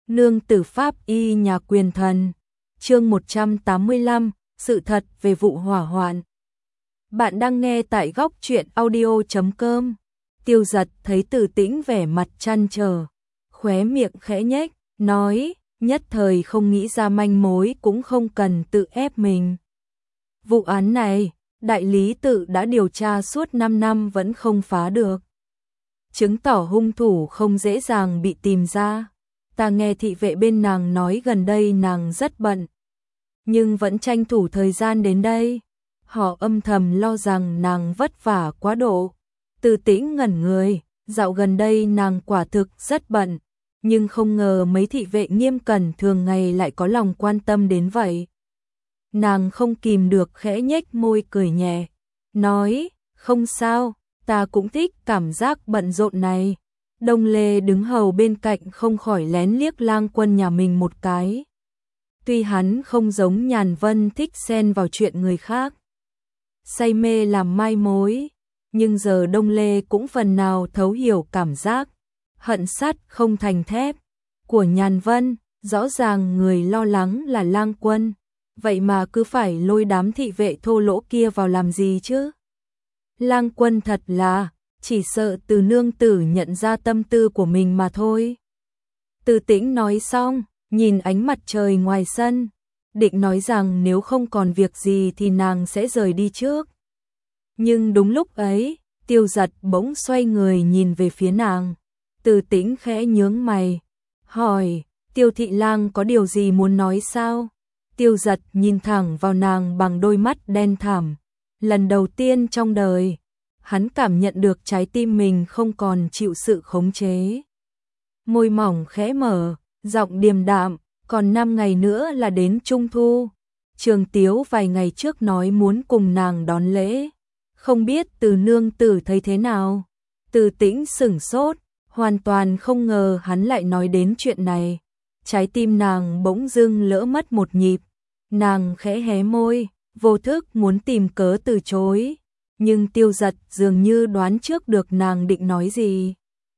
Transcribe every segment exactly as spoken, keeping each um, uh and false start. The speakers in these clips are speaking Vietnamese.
Nương tử pháp y nhà quyền thần. Chương một trăm tám mươi lăm, sự thật về vụ hỏa hoạn. Bạn đang nghe tại góc truyện audio chấm com. Tiêu Giật thấy Từ Tĩnh vẻ mặt trăn trở, khóe miệng khẽ nhếch, nói, nhất thời không nghĩ ra manh mối cũng không cần tự ép mình. Vụ án này, đại lý tự đã điều tra suốt năm năm vẫn không phá được. Chứng tỏ hung thủ không dễ dàng bị tìm ra. Ta nghe thị vệ bên nàng nói gần đây nàng rất bận, nhưng vẫn tranh thủ thời gian đến đây. Họ âm thầm lo rằng nàng vất vả quá độ. Từ Tĩnh ngẩn người, dạo gần đây nàng quả thực rất bận, nhưng không ngờ mấy thị vệ nghiêm cẩn thường ngày lại có lòng quan tâm đến vậy. Nàng không kìm được khẽ nhếch môi cười nhẹ, nói, không sao, ta cũng thích cảm giác bận rộn này. Đông Lê đứng hầu bên cạnh không khỏi lén liếc Lang Quân nhà mình một cái. Tuy hắn không giống Nhàn Vân thích xen vào chuyện người khác, say mê làm mai mối, nhưng giờ Đông Lê cũng phần nào thấu hiểu cảm giác hận sắt không thành thép của Nhàn Vân. Rõ ràng người lo lắng là Lang Quân, vậy mà cứ phải lôi đám thị vệ thô lỗ kia vào làm gì chứ? Lang Quân thật là chỉ sợ Từ nương tử nhận ra tâm tư của mình mà thôi. Từ Tĩnh nói xong, nhìn ánh mặt trời ngoài sân, định nói rằng nếu không còn việc gì thì nàng sẽ rời đi trước. Nhưng đúng lúc ấy, Tiêu Giật bỗng xoay người nhìn về phía nàng. Từ Tĩnh khẽ nhướng mày, hỏi, Tiêu thị lang có điều gì muốn nói sao? Tiêu Giật nhìn thẳng vào nàng bằng đôi mắt đen thẳm. Lần đầu tiên trong đời, hắn cảm nhận được trái tim mình không còn chịu sự khống chế. Môi mỏng khẽ mở, giọng điềm đạm, còn năm ngày nữa là đến Trung Thu. Trường Tiếu vài ngày trước nói muốn cùng nàng đón lễ. Không biết Từ nương tử thấy thế nào? Từ Tĩnh sửng sốt, hoàn toàn không ngờ hắn lại nói đến chuyện này. Trái tim nàng bỗng dưng lỡ mất một nhịp. Nàng khẽ hé môi, vô thức muốn tìm cớ từ chối. Nhưng Tiêu Giật dường như đoán trước được nàng định nói gì.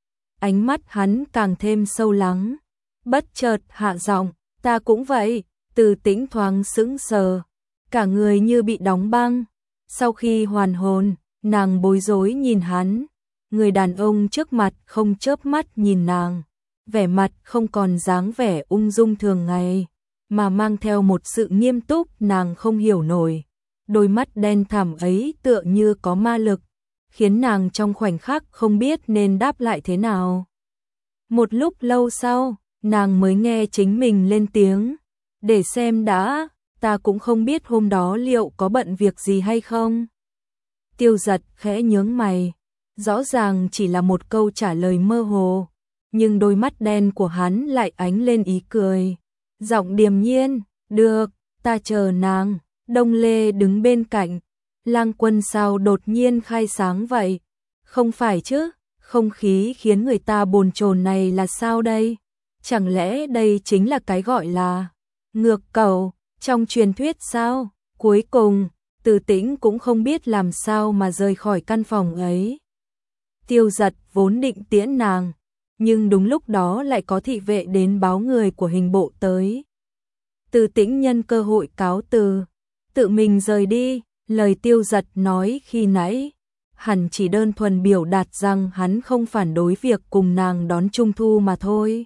Ánh mắt hắn càng thêm sâu lắng, bất chợt hạ giọng, ta cũng vậy. Từ Tĩnh thoáng sững sờ, cả người như bị đóng băng. Sau khi hoàn hồn, nàng bối rối nhìn hắn. Người đàn ông trước mặt không chớp mắt nhìn nàng, vẻ mặt không còn dáng vẻ ung dung thường ngày, mà mang theo một sự nghiêm túc nàng không hiểu nổi. Đôi mắt đen thẳm ấy tựa như có ma lực, khiến nàng trong khoảnh khắc không biết nên đáp lại thế nào. Một lúc lâu sau, nàng mới nghe chính mình lên tiếng, để xem đã, ta cũng không biết hôm đó liệu có bận việc gì hay không. Tiêu Giật khẽ nhướng mày, rõ ràng chỉ là một câu trả lời mơ hồ, nhưng đôi mắt đen của hắn lại ánh lên ý cười. Giọng điềm nhiên, được, ta chờ nàng. Đông Lê đứng bên cạnh, Lang Quân sao đột nhiên khai sáng vậy? Không phải chứ, không khí khiến người ta bồn chồn này là sao đây? Chẳng lẽ đây chính là cái gọi là ngược cầu trong truyền thuyết sao? Cuối cùng, Từ Tĩnh cũng không biết làm sao mà rời khỏi căn phòng ấy. Tiêu Giật vốn định tiễn nàng, nhưng đúng lúc đó lại có thị vệ đến báo người của hình bộ tới. Từ Tĩnh nhân cơ hội cáo từ, tự mình rời đi. Lời Tiêu Giật nói khi nãy hẳn chỉ đơn thuần biểu đạt rằng hắn không phản đối việc cùng nàng đón Trung Thu mà thôi.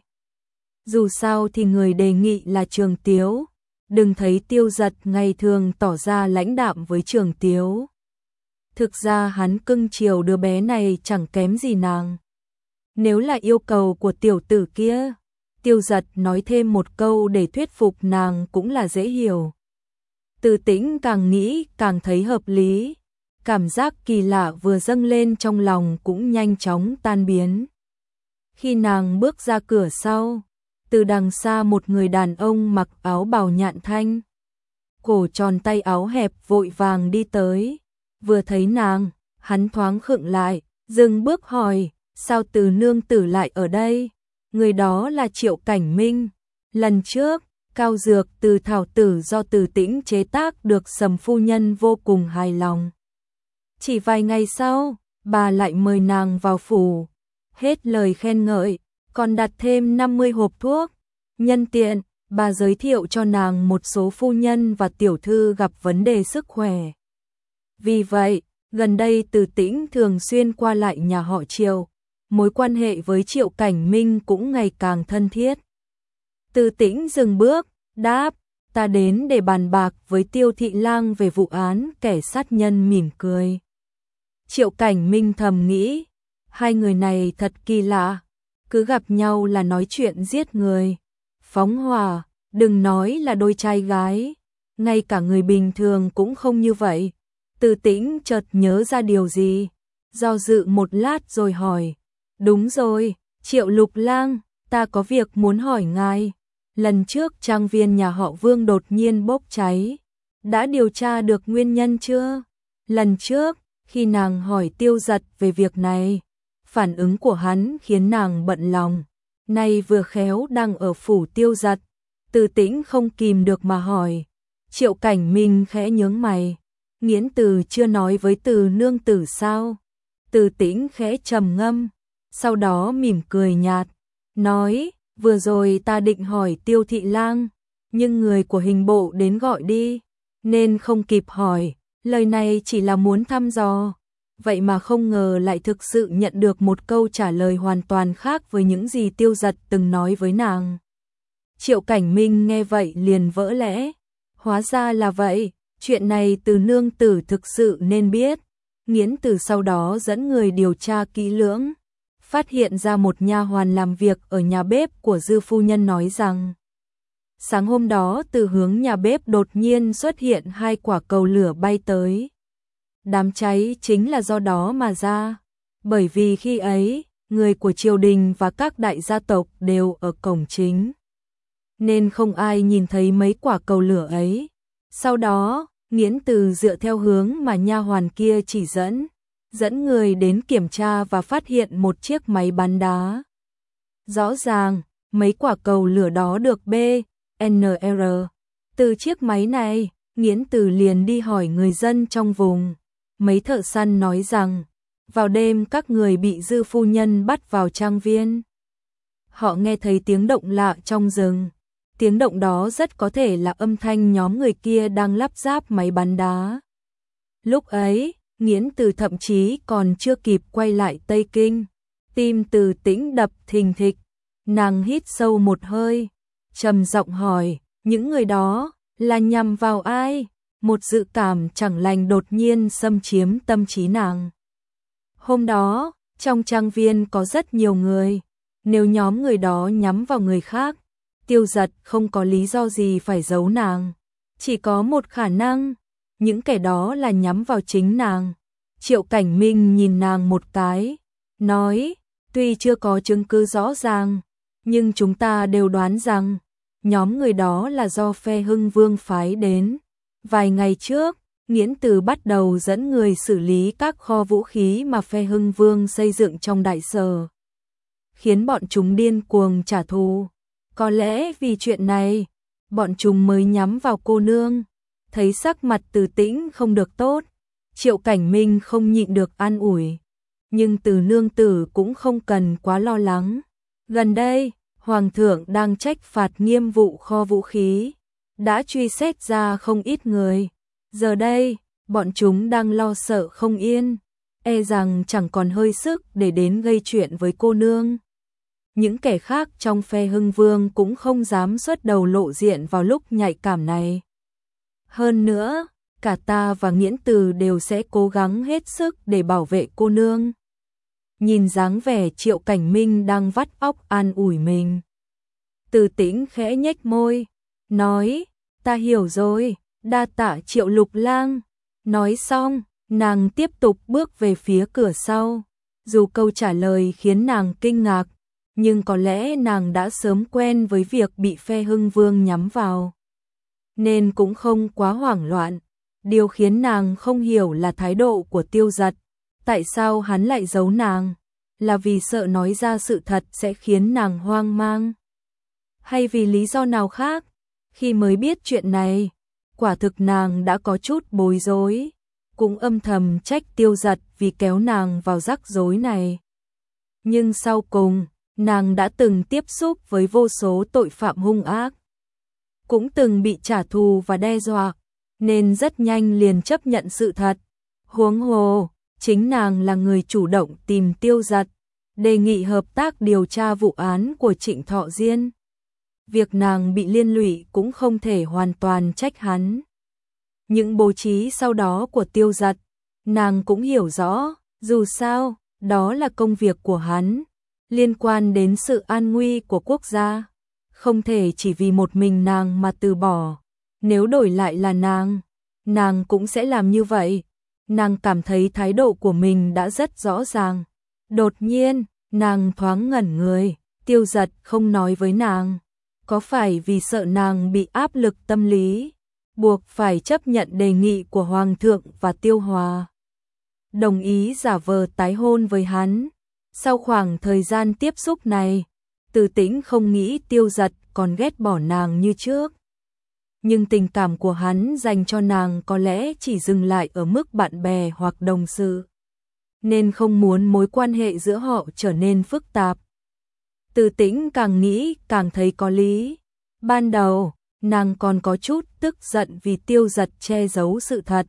Dù sao thì người đề nghị là Trường Tiếu. Đừng thấy Tiêu Giật ngày thường tỏ ra lãnh đạm với Trường Tiếu, thực ra hắn cưng chiều đứa bé này chẳng kém gì nàng. Nếu là yêu cầu của tiểu tử kia, Tiêu Giật nói thêm một câu để thuyết phục nàng cũng là dễ hiểu. Từ Tĩnh càng nghĩ càng thấy hợp lý, cảm giác kỳ lạ vừa dâng lên trong lòng cũng nhanh chóng tan biến. Khi nàng bước ra cửa sau, từ đằng xa một người đàn ông mặc áo bào nhạn thanh, cổ tròn tay áo hẹp vội vàng đi tới. Vừa thấy nàng, hắn thoáng khựng lại, dừng bước hỏi, sao Từ nương tử lại ở đây? Người đó là Triệu Cảnh Minh. Lần trước, cao dược từ thảo tử do Từ Tĩnh chế tác được Sầm phu nhân vô cùng hài lòng. Chỉ vài ngày sau, bà lại mời nàng vào phủ. Hết lời khen ngợi, còn đặt thêm năm mươi hộp thuốc. Nhân tiện, bà giới thiệu cho nàng một số phu nhân và tiểu thư gặp vấn đề sức khỏe. Vì vậy, gần đây Từ Tĩnh thường xuyên qua lại nhà họ Triệu, mối quan hệ với Triệu Cảnh Minh cũng ngày càng thân thiết. Từ Tĩnh dừng bước, đáp, ta đến để bàn bạc với Tiêu Thị Lang về vụ án kẻ sát nhân, mỉm cười. Triệu Cảnh Minh thầm nghĩ, hai người này thật kỳ lạ, cứ gặp nhau là nói chuyện giết người, phóng hỏa, đừng nói là đôi trai gái, ngay cả người bình thường cũng không như vậy. Từ Tĩnh chợt nhớ ra điều gì, do dự một lát rồi hỏi, đúng rồi, Triệu Lục Lang, ta có việc muốn hỏi ngài. Lần trước trang viên nhà họ Vương đột nhiên bốc cháy, đã điều tra được nguyên nhân chưa? Lần trước, khi nàng hỏi Tiêu Dật về việc này, phản ứng của hắn khiến nàng bận lòng. Nay vừa khéo đang ở phủ Tiêu Dật, Từ Tĩnh không kìm được mà hỏi. Triệu Cảnh Minh khẽ nhướng mày, Nghiễn Từ chưa nói với Từ nương tử sao? Từ Tĩnh khẽ trầm ngâm, sau đó mỉm cười nhạt, nói, vừa rồi ta định hỏi Tiêu Thị Lang, nhưng người của hình bộ đến gọi đi, nên không kịp hỏi, lời này chỉ là muốn thăm dò. Vậy mà không ngờ lại thực sự nhận được một câu trả lời hoàn toàn khác với những gì Tiêu Dật từng nói với nàng. Triệu Cảnh Minh nghe vậy liền vỡ lẽ, hóa ra là vậy, chuyện này Từ nương tử thực sự nên biết. Nghiễn Từ sau đó dẫn người điều tra kỹ lưỡng, phát hiện ra một nha hoàn làm việc ở nhà bếp của Dư phu nhân nói rằng, sáng hôm đó từ hướng nhà bếp đột nhiên xuất hiện hai quả cầu lửa bay tới. Đám cháy chính là do đó mà ra, bởi vì khi ấy, người của triều đình và các đại gia tộc đều ở cổng chính, nên không ai nhìn thấy mấy quả cầu lửa ấy. Sau đó, Nghiễn Từ dựa theo hướng mà nha hoàn kia chỉ dẫn, dẫn người đến kiểm tra và phát hiện một chiếc máy bắn đá. Rõ ràng, mấy quả cầu lửa đó được B N R từ chiếc máy này. Nghiễn Từ liền đi hỏi người dân trong vùng. Mấy thợ săn nói rằng, vào đêm các người bị Dư phu nhân bắt vào trang viên. Họ nghe thấy tiếng động lạ trong rừng. Tiếng động đó rất có thể là âm thanh nhóm người kia đang lắp ráp máy bắn đá. Lúc ấy, Nghiễn Từ thậm chí còn chưa kịp quay lại Tây Kinh. Tim Từ Tĩnh đập thình thịch, nàng hít sâu một hơi, trầm giọng hỏi, những người đó là nhằm vào ai? Một dự cảm chẳng lành đột nhiên xâm chiếm tâm trí nàng. Hôm đó, trong trang viên có rất nhiều người, nếu nhóm người đó nhắm vào người khác, Tiêu Dật không có lý do gì phải giấu nàng. Chỉ có một khả năng, những kẻ đó là nhắm vào chính nàng. Triệu Cảnh Minh nhìn nàng một cái, nói, tuy chưa có chứng cứ rõ ràng, nhưng chúng ta đều đoán rằng, nhóm người đó là do phe Hưng Vương phái đến. Vài ngày trước, Nghiễn Từ bắt đầu dẫn người xử lý các kho vũ khí mà phe Hưng Vương xây dựng trong đại sở, khiến bọn chúng điên cuồng trả thù. Có lẽ vì chuyện này, bọn chúng mới nhắm vào cô nương. Thấy sắc mặt Từ Tĩnh không được tốt, Triệu Cảnh Minh không nhịn được an ủi. Nhưng Từ nương tử cũng không cần quá lo lắng. Gần đây, Hoàng thượng đang trách phạt nghiêm vụ kho vũ khí, đã truy xét ra không ít người. Giờ đây, bọn chúng đang lo sợ không yên, e rằng chẳng còn hơi sức để đến gây chuyện với cô nương. Những kẻ khác trong phe Hưng Vương cũng không dám xuất đầu lộ diện vào lúc nhạy cảm này. Hơn nữa, cả ta và Nghiễn Từ đều sẽ cố gắng hết sức để bảo vệ cô nương. Nhìn dáng vẻ Triệu Cảnh Minh đang vắt óc an ủi mình, Từ Tĩnh khẽ nhếch môi, nói, ta hiểu rồi, đa tạ Triệu Lục Lang. Nói xong, nàng tiếp tục bước về phía cửa sau. Dù câu trả lời khiến nàng kinh ngạc, nhưng có lẽ nàng đã sớm quen với việc bị phe Hưng Vương nhắm vào, nên cũng không quá hoảng loạn. Điều khiến nàng không hiểu là thái độ của Tiêu Dật. Tại sao hắn lại giấu nàng? Là vì sợ nói ra sự thật sẽ khiến nàng hoang mang? Hay vì lý do nào khác? Khi mới biết chuyện này, quả thực nàng đã có chút bối rối, cũng âm thầm trách Tiêu Dật vì kéo nàng vào rắc rối này. Nhưng sau cùng, nàng đã từng tiếp xúc với vô số tội phạm hung ác, cũng từng bị trả thù và đe dọa, nên rất nhanh liền chấp nhận sự thật. Huống hồ, chính nàng là người chủ động tìm Tiêu Giật, đề nghị hợp tác điều tra vụ án của Trịnh Thọ Diên. Việc nàng bị liên lụy cũng không thể hoàn toàn trách hắn. Những bố trí sau đó của Tiêu Giật, nàng cũng hiểu rõ, dù sao, đó là công việc của hắn, liên quan đến sự an nguy của quốc gia, không thể chỉ vì một mình nàng mà từ bỏ. Nếu đổi lại là nàng, nàng cũng sẽ làm như vậy. Nàng cảm thấy thái độ của mình đã rất rõ ràng. Đột nhiên, nàng thoáng ngẩn người, Tiêu Giật không nói với nàng. Có phải vì sợ nàng bị áp lực tâm lý, buộc phải chấp nhận đề nghị của Hoàng thượng và Tiêu Hòa, đồng ý giả vờ tái hôn với hắn? Sau khoảng thời gian tiếp xúc này, Từ Tĩnh không nghĩ Tiêu Giật còn ghét bỏ nàng như trước. Nhưng tình cảm của hắn dành cho nàng có lẽ chỉ dừng lại ở mức bạn bè hoặc đồng sự, nên không muốn mối quan hệ giữa họ trở nên phức tạp. Từ Tĩnh càng nghĩ càng thấy có lý. Ban đầu, nàng còn có chút tức giận vì Tiêu Giật che giấu sự thật.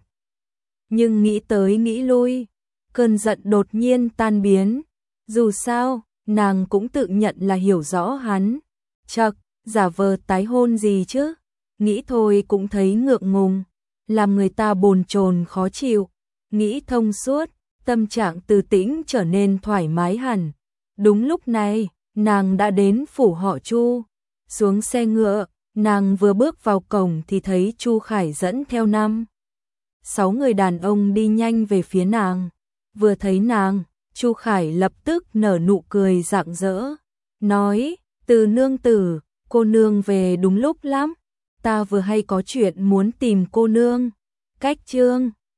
Nhưng nghĩ tới nghĩ lui, cơn giận đột nhiên tan biến. Dù sao, nàng cũng tự nhận là hiểu rõ hắn. Chậc, giả vờ tái hôn gì chứ? Nghĩ thôi cũng thấy ngượng ngùng, làm người ta bồn chồn khó chịu. Nghĩ thông suốt, tâm trạng Từ Tĩnh trở nên thoải mái hẳn. Đúng lúc này, nàng đã đến phủ họ Chu. Xuống xe ngựa, nàng vừa bước vào cổng thì thấy Chu Khải dẫn theo năm sáu người đàn ông đi nhanh về phía nàng. Vừa thấy nàng, Chu Khải lập tức nở nụ cười rạng rỡ, nói: Từ nương tử, cô nương về đúng lúc lắm, ta vừa hay có chuyện muốn tìm cô nương. Cách chương